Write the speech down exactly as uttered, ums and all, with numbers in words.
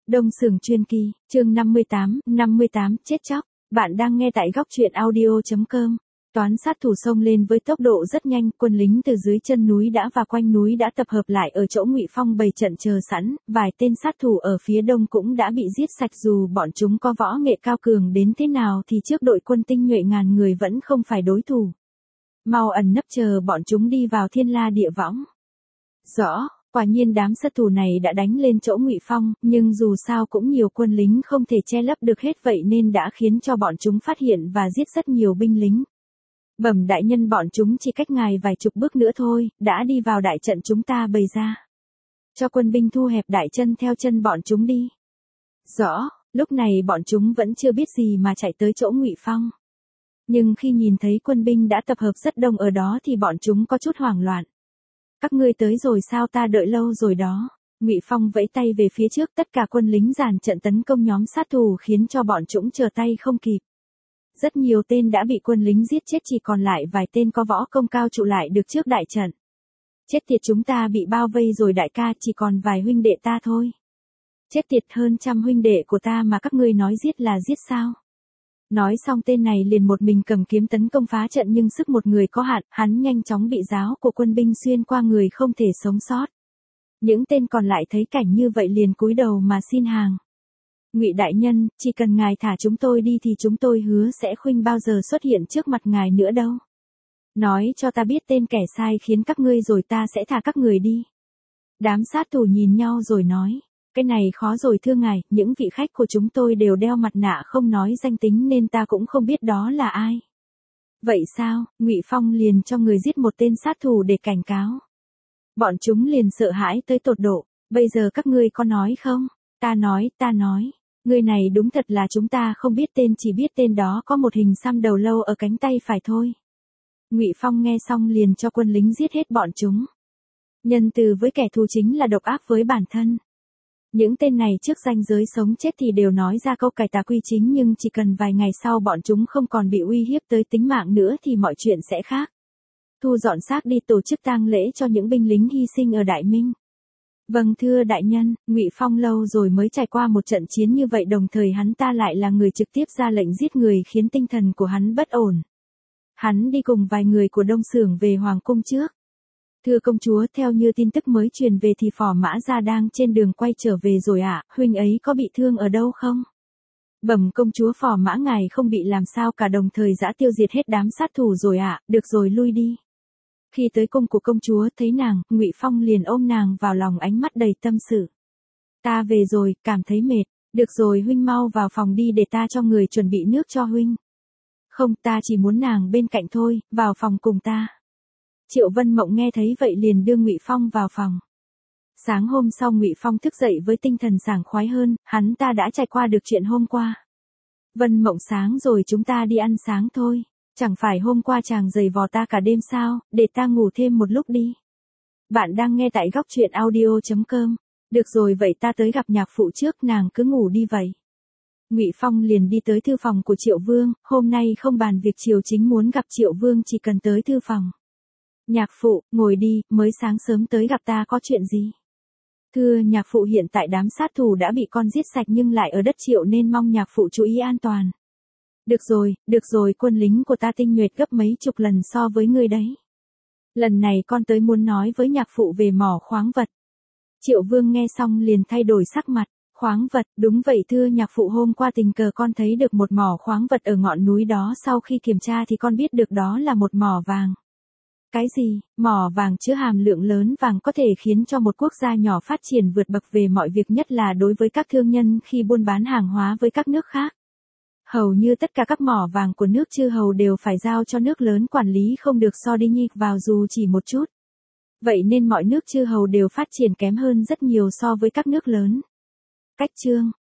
Đông Sưởng Truyền Kỳ, chương năm mươi tám, năm mươi tám, chết chóc. Bạn đang nghe tại góc truyện audio chấm com. Toán sát thủ xông lên với tốc độ rất nhanh, quân lính từ dưới chân núi đã và quanh núi đã tập hợp lại ở chỗ Ngụy Phong bày trận chờ sẵn, vài tên sát thủ ở phía đông cũng đã bị giết sạch, dù bọn chúng có võ nghệ cao cường đến thế nào thì trước đội quân tinh nhuệ ngàn người vẫn không phải đối thủ. Mau ẩn nấp chờ bọn chúng đi vào thiên la địa võng. Rõ. Quả nhiên đám sát thủ này đã đánh lên chỗ Ngụy Phong, nhưng dù sao cũng nhiều quân lính không thể che lấp được hết, vậy nên đã khiến cho bọn chúng phát hiện và giết rất nhiều binh lính. Bẩm đại nhân, bọn chúng chỉ cách ngài vài chục bước nữa thôi, đã đi vào đại trận chúng ta bày ra. Cho quân binh thu hẹp đại chân theo chân bọn chúng đi. Rõ. Lúc này bọn chúng vẫn chưa biết gì mà chạy tới chỗ Ngụy Phong. Nhưng khi nhìn thấy quân binh đã tập hợp rất đông ở đó thì bọn chúng có chút hoảng loạn. Các ngươi tới rồi sao, ta đợi lâu rồi đó. Ngụy Phong vẫy tay về phía trước, tất cả quân lính dàn trận tấn công nhóm sát thủ khiến cho bọn chúng chờ tay không kịp. Rất nhiều tên đã bị quân lính giết chết, chỉ còn lại vài tên có võ công cao trụ lại được trước đại trận. Chết tiệt, chúng ta bị bao vây rồi đại ca, chỉ còn vài huynh đệ ta thôi. Chết tiệt, hơn trăm huynh đệ của ta mà các ngươi nói giết là giết sao? Nói xong tên này liền một mình cầm kiếm tấn công phá trận, nhưng sức một người có hạn, hắn nhanh chóng bị giáo của quân binh xuyên qua người, không thể sống sót. Những tên còn lại thấy cảnh như vậy liền cúi đầu mà xin hàng. Ngụy đại nhân, chỉ cần ngài thả chúng tôi đi thì chúng tôi hứa sẽ khuynh bao giờ xuất hiện trước mặt ngài nữa đâu. Nói cho ta biết tên kẻ sai khiến các ngươi rồi ta sẽ thả các người đi. Đám sát thủ nhìn nhau rồi nói. Cái này khó rồi thưa ngài, những vị khách của chúng tôi đều đeo mặt nạ không nói danh tính nên ta cũng không biết đó là ai. Vậy sao? Ngụy Phong liền cho người giết một tên sát thủ để cảnh cáo. Bọn chúng liền sợ hãi tới tột độ. Bây giờ các ngươi có nói không? Ta nói, ta nói. Người này đúng thật là chúng ta không biết tên, chỉ biết tên đó có một hình xăm đầu lâu ở cánh tay phải thôi. Ngụy Phong nghe xong liền cho quân lính giết hết bọn chúng. Nhân từ với kẻ thù chính là độc ác với bản thân. Những tên này trước ranh giới sống chết thì đều nói ra câu cải tà quy chính, nhưng chỉ cần vài ngày sau bọn chúng không còn bị uy hiếp tới tính mạng nữa thì mọi chuyện sẽ khác. Thu dọn xác đi tổ chức tang lễ cho những binh lính hy sinh ở Đại Minh. Vâng thưa đại nhân, Ngụy Phong lâu rồi mới trải qua một trận chiến như vậy, đồng thời hắn ta lại là người trực tiếp ra lệnh giết người khiến tinh thần của hắn bất ổn. Hắn đi cùng vài người của Đông Sưởng về Hoàng cung trước. Thưa công chúa, theo như tin tức mới truyền về thì Phò Mã Gia đang trên đường quay trở về rồi ạ, à, huynh ấy có bị thương ở đâu không? Bẩm công chúa, Phò Mã ngài không bị làm sao cả, đồng thời đã tiêu diệt hết đám sát thủ rồi ạ, à, được rồi lui đi. Khi tới cung của công chúa thấy nàng, Ngụy Phong liền ôm nàng vào lòng, ánh mắt đầy tâm sự. Ta về rồi, cảm thấy mệt, được rồi huynh mau vào phòng đi để ta cho người chuẩn bị nước cho huynh. Không, ta chỉ muốn nàng bên cạnh thôi, vào phòng cùng ta. Triệu Vân Mộng nghe thấy vậy liền đưa Ngụy Phong vào phòng. Sáng hôm sau Ngụy Phong thức dậy với tinh thần sảng khoái hơn, hắn ta đã trải qua được chuyện hôm qua. Vân Mộng, sáng rồi chúng ta đi ăn sáng thôi. Chẳng phải hôm qua chàng giày vò ta cả đêm sao, để ta ngủ thêm một lúc đi. Bạn đang nghe tại góc truyện audio chấm com. Được rồi, vậy ta tới gặp nhạc phụ trước, nàng cứ ngủ đi vậy. Ngụy Phong liền đi tới thư phòng của Triệu Vương, hôm nay không bàn việc triều chính, muốn gặp Triệu Vương chỉ cần tới thư phòng. Nhạc phụ, ngồi đi, mới sáng sớm tới gặp ta có chuyện gì? Thưa nhạc phụ, hiện tại đám sát thủ đã bị con giết sạch nhưng lại ở đất Triệu nên mong nhạc phụ chú ý an toàn. Được rồi, được rồi, quân lính của ta tinh nhuệ gấp mấy chục lần so với ngươi đấy. Lần này con tới muốn nói với nhạc phụ về mỏ khoáng vật. Triệu Vương nghe xong liền thay đổi sắc mặt. Khoáng vật, đúng vậy thưa nhạc phụ, hôm qua tình cờ con thấy được một mỏ khoáng vật ở ngọn núi đó, sau khi kiểm tra thì con biết được đó là một mỏ vàng. Cái gì? Mỏ vàng chứa hàm lượng lớn vàng có thể khiến cho một quốc gia nhỏ phát triển vượt bậc về mọi việc, nhất là đối với các thương nhân khi buôn bán hàng hóa với các nước khác. Hầu như tất cả các mỏ vàng của nước chư hầu đều phải giao cho nước lớn quản lý, không được so đi nhi vào dù chỉ một chút. Vậy nên mọi nước chư hầu đều phát triển kém hơn rất nhiều so với các nước lớn. Cách chương,